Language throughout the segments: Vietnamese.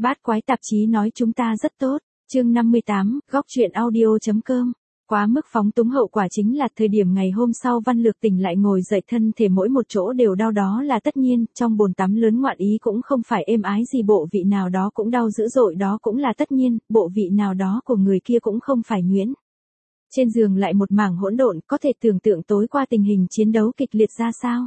Bát quái tạp chí nói chúng ta rất tốt. Chương 58, góc truyện audio.com. Quá mức phóng túng hậu quả chính là thời điểm ngày hôm sau Văn Lược tỉnh lại ngồi dậy thân thể mỗi một chỗ đều đau đó là tất nhiên, trong bồn tắm lớn ngoạn ý cũng không phải êm ái gì, bộ vị nào đó cũng đau dữ dội đó cũng là tất nhiên, bộ vị nào đó của người kia cũng không phải nhuyễn. Trên giường lại một mảng hỗn độn, có thể tưởng tượng tối qua tình hình chiến đấu kịch liệt ra sao.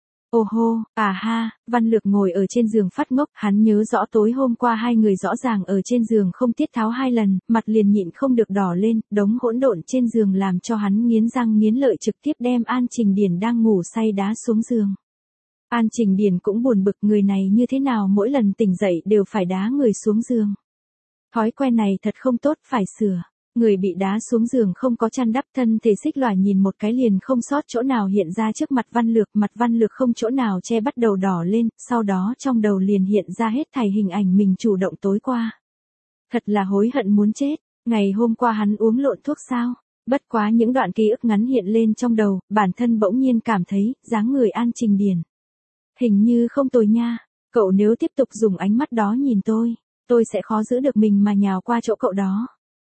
Ô hô, à ha, Văn Lược ngồi ở trên giường phát ngốc, hắn nhớ rõ tối hôm qua hai người rõ ràng ở trên giường không tiết tháo hai lần, mặt liền nhịn không được đỏ lên, đống hỗn độn trên giường làm cho hắn nghiến răng nghiến lợi trực tiếp đem An Trình Điền đang ngủ say đá xuống giường. An Trình Điền cũng buồn bực, người này như thế nào mỗi lần tỉnh dậy đều phải đá người xuống giường. Thói quen này thật không tốt, phải sửa. Người bị đá xuống giường không có chăn đắp, thân thể xích lòa nhìn một cái liền không sót chỗ nào hiện ra trước mặt Văn Lược không chỗ nào che bắt đầu đỏ lên, sau đó trong đầu liền hiện ra hết thảy hình ảnh mình chủ động tối qua. Thật là hối hận muốn chết, ngày hôm qua hắn uống lộn thuốc sao? Bất quá những đoạn ký ức ngắn hiện lên trong đầu, bản thân bỗng nhiên cảm thấy, dáng người An Trình Điền hình như không tồi nha, cậu nếu tiếp tục dùng ánh mắt đó nhìn tôi sẽ khó giữ được mình mà nhào qua chỗ cậu đó.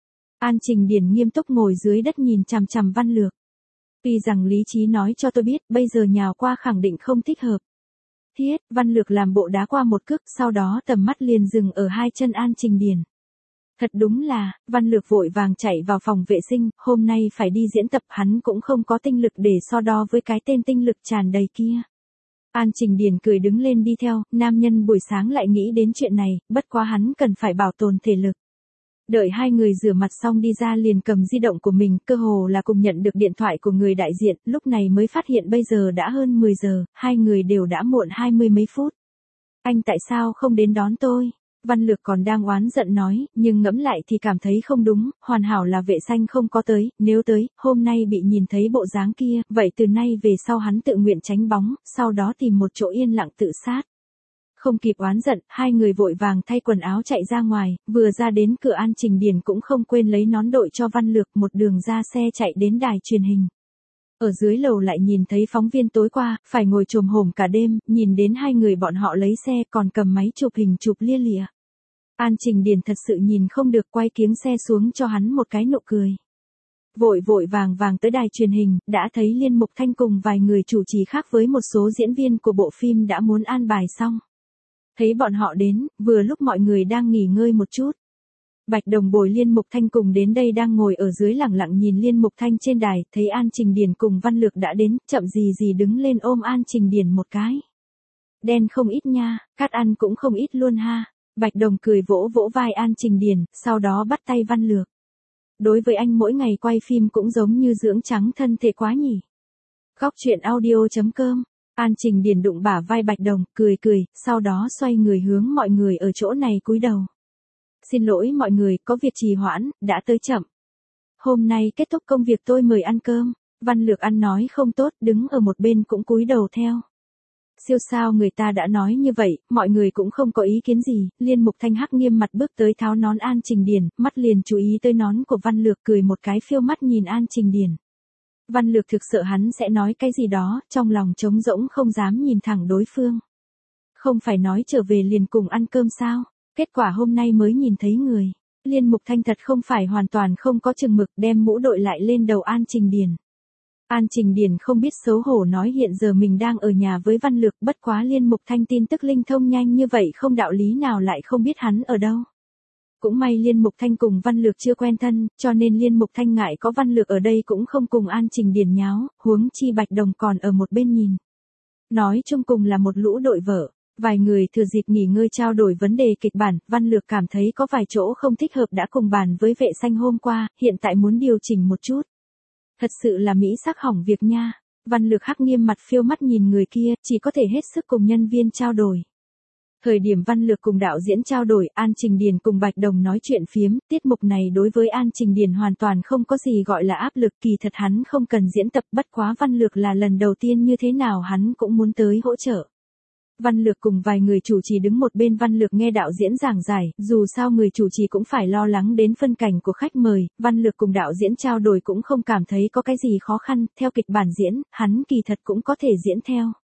An Trình Điền nghiêm túc ngồi dưới đất nhìn chằm chằm Văn Lược. Tuy rằng lý trí nói cho tôi biết, bây giờ nhào qua khẳng định không thích hợp. Thiết, Văn Lược làm bộ đá qua một cước, sau đó tầm mắt liền dừng ở hai chân An Trình Điền. Thật đúng là, Văn Lược vội vàng chạy vào phòng vệ sinh, hôm nay phải đi diễn tập, hắn cũng không có tinh lực để so đo với cái tên tinh lực tràn đầy kia. An Trình Điền cười đứng lên đi theo, nam nhân buổi sáng lại nghĩ đến chuyện này, bất quá hắn cần phải bảo tồn thể lực. Đợi hai người rửa mặt xong đi ra liền cầm di động của mình, cơ hồ là cùng nhận được điện thoại của người đại diện, lúc này mới phát hiện bây giờ đã hơn 10 giờ, hai người đều đã muộn 20 mấy phút. Anh tại sao không đến đón tôi? Văn Lược còn đang oán giận nói, nhưng ngẫm lại thì cảm thấy không đúng, hoàn hảo là vệ xanh không có tới, nếu tới, hôm nay bị nhìn thấy bộ dáng kia, vậy từ nay về sau hắn tự nguyện tránh bóng, sau đó tìm một chỗ yên lặng tự sát. Không kịp oán giận, hai người vội vàng thay quần áo chạy ra ngoài, vừa ra đến cửa An Trình Điền cũng không quên lấy nón đội cho Văn Lược, một đường ra xe chạy đến đài truyền hình. Ở dưới lầu lại nhìn thấy phóng viên tối qua, phải ngồi chồm hổm cả đêm, nhìn đến hai người bọn họ lấy xe còn cầm máy chụp hình chụp lia lịa. An Trình Điền thật sự nhìn không được, quay kiếng xe xuống cho hắn một cái nụ cười. Vội vàng tới đài truyền hình, đã thấy Liên Mục Thanh cùng vài người chủ trì khác với một số diễn viên của bộ phim đã muốn an bài xong. Thấy bọn họ đến, vừa lúc mọi người đang nghỉ ngơi một chút. Bạch Đồng bồi Liên Mục Thanh cùng đến đây đang ngồi ở dưới lẳng lặng nhìn Liên Mục Thanh trên đài, thấy An Trình Điền cùng Văn Lược đã đến, chậm gì đứng lên ôm An Trình Điền một cái. Đen không ít nha, cát ăn cũng không ít luôn ha. Bạch Đồng cười vỗ vai An Trình Điền, sau đó bắt tay Văn Lược. Đối với anh mỗi ngày quay phim cũng giống như dưỡng trắng thân thể quá nhỉ. Góc truyện audio.com. An Trình Điền đụng bả vai Bạch Đồng, cười, sau đó xoay người hướng mọi người ở chỗ này cúi đầu. Xin lỗi mọi người, có việc trì hoãn, đã tới chậm. Hôm nay kết thúc công việc tôi mời ăn cơm. Văn Lược ăn nói không tốt, đứng ở một bên cũng cúi đầu theo. Siêu sao người ta đã nói như vậy, mọi người cũng không có ý kiến gì. Liên Mục Thanh hắc nghiêm mặt bước tới tháo nón An Trình Điền, mắt liền chú ý tới nón của Văn Lược, cười một cái phiêu mắt nhìn An Trình Điền. Văn Lược thực sợ hắn sẽ nói cái gì đó, trong lòng trống rỗng không dám nhìn thẳng đối phương. Không phải nói trở về liền cùng ăn cơm sao, kết quả hôm nay mới nhìn thấy người. Liên Mục Thanh thật không phải hoàn toàn không có chừng mực, đem mũ đội lại lên đầu An Trình Điền. An Trình Điền không biết xấu hổ nói hiện giờ mình đang ở nhà với Văn Lược, bất quá Liên Mục Thanh tin tức linh thông nhanh như vậy không đạo lý nào lại không biết hắn ở đâu. Cũng may Liên Mục Thanh cùng Văn Lược chưa quen thân, cho nên Liên Mục Thanh ngại có Văn Lược ở đây cũng không cùng An Trình Điền nháo, huống chi Bạch Đồng còn ở một bên nhìn. Nói chung cùng là một lũ đội vợ, vài người thừa dịp nghỉ ngơi trao đổi vấn đề kịch bản, Văn Lược cảm thấy có vài chỗ không thích hợp đã cùng bàn với vệ xanh hôm qua, hiện tại muốn điều chỉnh một chút. Thật sự là mỹ sắc hỏng việc nha. Văn Lược hắc nghiêm mặt phiêu mắt nhìn người kia, chỉ có thể hết sức cùng nhân viên trao đổi. Thời điểm Văn Lược cùng đạo diễn trao đổi, An Trình Điền cùng Bạch Đồng nói chuyện phiếm, tiết mục này đối với An Trình Điền hoàn toàn không có gì gọi là áp lực, kỳ thật hắn không cần diễn tập, bất quá Văn Lược là lần đầu tiên như thế nào hắn cũng muốn tới hỗ trợ. Văn Lược cùng vài người chủ trì đứng một bên, Văn Lược nghe đạo diễn giảng giải, dù sao người chủ trì cũng phải lo lắng đến phân cảnh của khách mời, Văn Lược cùng đạo diễn trao đổi cũng không cảm thấy có cái gì khó khăn, theo kịch bản diễn, hắn kỳ thật cũng có thể diễn theo.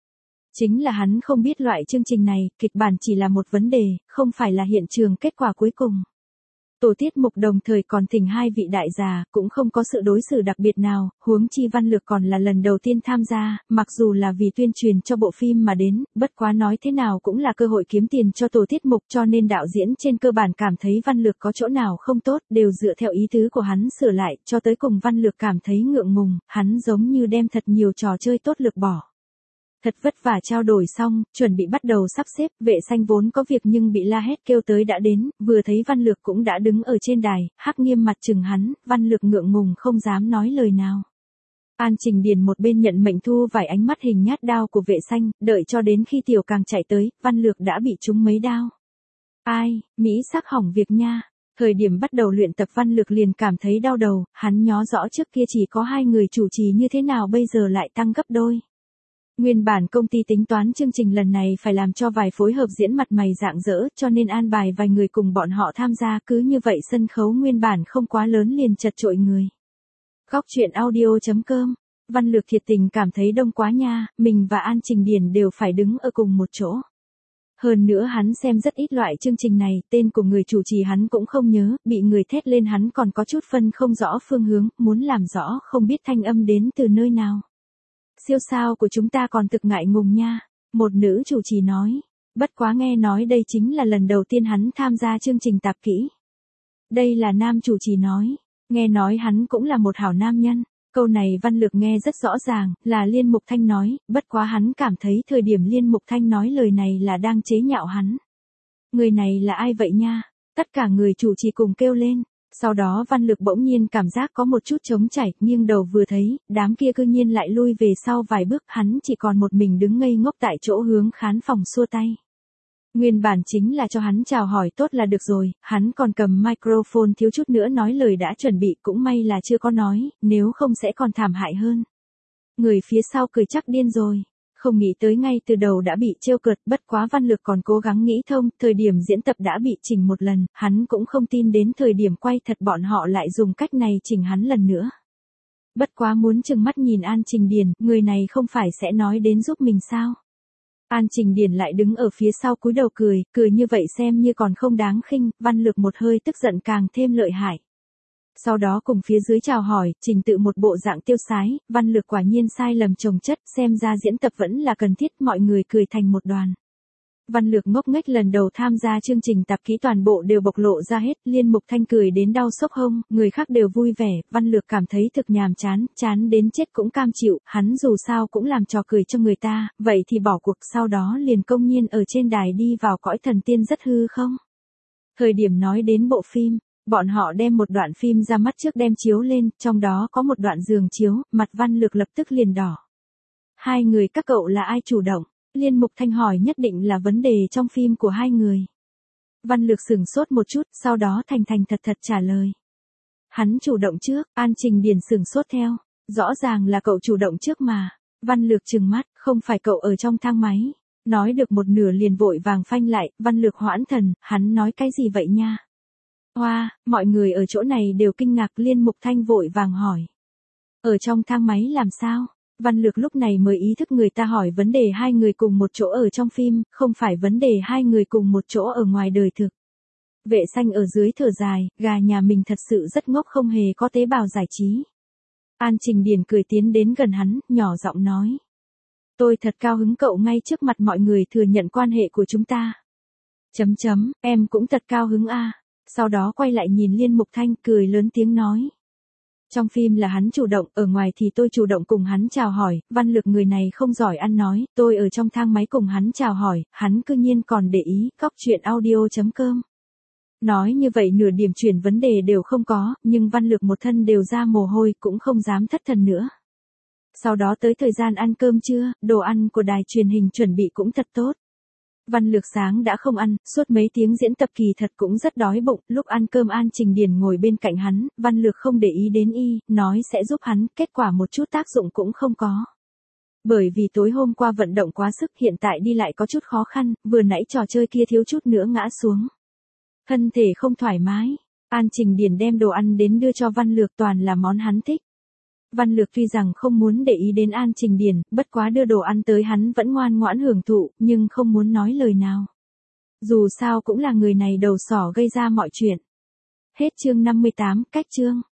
Chính là hắn không biết loại chương trình này, kịch bản chỉ là một vấn đề, không phải là hiện trường kết quả cuối cùng. Tổ tiết mục đồng thời còn thỉnh hai vị đại gia, cũng không có sự đối xử đặc biệt nào, huống chi Văn Lược còn là lần đầu tiên tham gia, mặc dù là vì tuyên truyền cho bộ phim mà đến, bất quá nói thế nào cũng là cơ hội kiếm tiền cho tổ tiết mục, cho nên đạo diễn trên cơ bản cảm thấy Văn Lược có chỗ nào không tốt, đều dựa theo ý tứ của hắn sửa lại, cho tới cùng Văn Lược cảm thấy ngượng ngùng, hắn giống như đem thật nhiều trò chơi tốt lược bỏ. Thật vất vả trao đổi xong, chuẩn bị bắt đầu sắp xếp, vệ xanh vốn có việc nhưng bị la hét kêu tới đã đến, vừa thấy Văn Lược cũng đã đứng ở trên đài, hắc nghiêm mặt chừng hắn, Văn Lược ngượng ngùng không dám nói lời nào. An Trình Điền một bên nhận mệnh thu vài ánh mắt hình nhát đao của vệ xanh, đợi cho đến khi Tiểu Càng chạy tới, Văn Lược đã bị trúng mấy đao. Ai, Mỹ sắc hỏng việc nha. Thời điểm bắt đầu luyện tập Văn Lược liền cảm thấy đau đầu, hắn nhớ rõ trước kia chỉ có 2 người chủ trì như thế nào bây giờ lại tăng gấp đôi. Nguyên bản công ty tính toán chương trình lần này phải làm cho vài phối hợp diễn mặt mày rạng rỡ, cho nên an bài vài người cùng bọn họ tham gia, cứ như vậy sân khấu nguyên bản không quá lớn liền chật chội người. Góc chuyện audio.com, Văn Lược thiệt tình cảm thấy đông quá nha, mình và An Trình Điền đều phải đứng ở cùng một chỗ. Hơn nữa hắn xem rất ít loại chương trình này, tên của người chủ trì hắn cũng không nhớ, bị người thét lên hắn còn có chút phân không rõ phương hướng, muốn làm rõ không biết thanh âm đến từ nơi nào. Siêu sao của chúng ta còn thực ngại ngùng nha, một nữ chủ trì nói. Bất quá nghe nói đây chính là lần đầu tiên hắn tham gia chương trình tạp kỹ. Đây là nam chủ trì nói, nghe nói hắn cũng là một hảo nam nhân. Câu này Văn Lược nghe rất rõ ràng, là Liên Mục Thanh nói, bất quá hắn cảm thấy thời điểm Liên Mục Thanh nói lời này là đang chế nhạo hắn. Người này là ai vậy nha? Tất cả người chủ trì cùng kêu lên. Sau đó Văn Lược bỗng nhiên cảm giác có một chút trống chảy, nghiêng đầu vừa thấy, đám kia cư nhiên lại lui về sau vài bước, hắn chỉ còn một mình đứng ngây ngốc tại chỗ hướng khán phòng xua tay. Nguyên bản chính là cho hắn chào hỏi tốt là được rồi, hắn còn cầm microphone thiếu chút nữa nói lời đã chuẩn bị, cũng may là chưa có nói, nếu không sẽ còn thảm hại hơn. Người phía sau cười chắc điên rồi. Không nghĩ tới ngay từ đầu đã bị trêu cợt, bất quá Văn Lược còn cố gắng nghĩ thông, thời điểm diễn tập đã bị chỉnh một lần, hắn cũng không tin đến thời điểm quay thật bọn họ lại dùng cách này chỉnh hắn lần nữa. Bất quá muốn chừng mắt nhìn An Trình Điền, người này không phải sẽ nói đến giúp mình sao? An Trình Điền lại đứng ở phía sau cúi đầu cười, cười như vậy xem như còn không đáng khinh, Văn Lược một hơi tức giận càng thêm lợi hại. Sau đó cùng phía dưới chào hỏi, trình tự một bộ dạng tiêu sái, Văn Lược quả nhiên sai lầm chồng chất, xem ra diễn tập vẫn là cần thiết, mọi người cười thành một đoàn. Văn Lược ngốc nghếch lần đầu tham gia chương trình tạp kỹ toàn bộ đều bộc lộ ra hết, Liên Mục Thanh cười đến đau xốc hông, người khác đều vui vẻ, Văn Lược cảm thấy thực nhàm chán, chán đến chết cũng cam chịu, hắn dù sao cũng làm trò cười cho người ta, vậy thì bỏ cuộc, sau đó liền công nhiên ở trên đài đi vào cõi thần tiên rất hư không. Thời điểm nói đến bộ phim, bọn họ đem một đoạn phim ra mắt trước đem chiếu lên, trong đó có một đoạn giường chiếu, mặt Văn Lược lập tức liền đỏ. 2 người các cậu là ai chủ động? Liên Mục Thanh hỏi, nhất định là vấn đề trong phim của 2 người. Văn Lược sửng sốt một chút, sau đó thành thành thật thật trả lời. Hắn chủ động trước, An Trình Điền sửng sốt theo. Rõ ràng là cậu chủ động trước mà. Văn Lược trừng mắt, không phải cậu ở trong thang máy. Nói được một nửa liền vội vàng phanh lại, Văn Lược hoãn thần, hắn nói cái gì vậy nha? Hoa, mọi người ở chỗ này đều kinh ngạc, Liên Mục Thanh vội vàng hỏi. Ở trong thang máy làm sao? Văn Lược lúc này mới ý thức người ta hỏi vấn đề 2 người cùng một chỗ ở trong phim, không phải vấn đề 2 người cùng một chỗ ở ngoài đời thực. Vệ xanh ở dưới thở dài, gà nhà mình thật sự rất ngốc, không hề có tế bào giải trí. An Trình Điền cười tiến đến gần hắn, nhỏ giọng nói. Tôi thật cao hứng cậu ngay trước mặt mọi người thừa nhận quan hệ của chúng ta. Em cũng thật cao hứng a. Sau đó quay lại nhìn Liên Mục Thanh, cười lớn tiếng nói. Trong phim là hắn chủ động, ở ngoài thì tôi chủ động cùng hắn chào hỏi, Văn Lược người này không giỏi ăn nói, tôi ở trong thang máy cùng hắn chào hỏi, hắn cư nhiên còn để ý, góc chuyện audio.com. Nói như vậy nửa điểm chuyển vấn đề đều không có, nhưng Văn Lược một thân đều ra mồ hôi, cũng không dám thất thần nữa. Sau đó tới thời gian ăn cơm trưa, đồ ăn của đài truyền hình chuẩn bị cũng thật tốt. Văn Lược sáng đã không ăn, suốt mấy tiếng diễn tập kỳ thật cũng rất đói bụng, lúc ăn cơm An Trình Điền ngồi bên cạnh hắn, Văn Lược không để ý đến nói sẽ giúp hắn, kết quả một chút tác dụng cũng không có. Bởi vì tối hôm qua vận động quá sức, hiện tại đi lại có chút khó khăn, vừa nãy trò chơi kia thiếu chút nữa ngã xuống. Thân thể không thoải mái, An Trình Điền đem đồ ăn đến đưa cho Văn Lược, toàn là món hắn thích. Văn Lược tuy rằng không muốn để ý đến An Trình Điền, bất quá đưa đồ ăn tới hắn vẫn ngoan ngoãn hưởng thụ, nhưng không muốn nói lời nào. Dù sao cũng là người này đầu sỏ gây ra mọi chuyện. Hết chương 58, cách chương.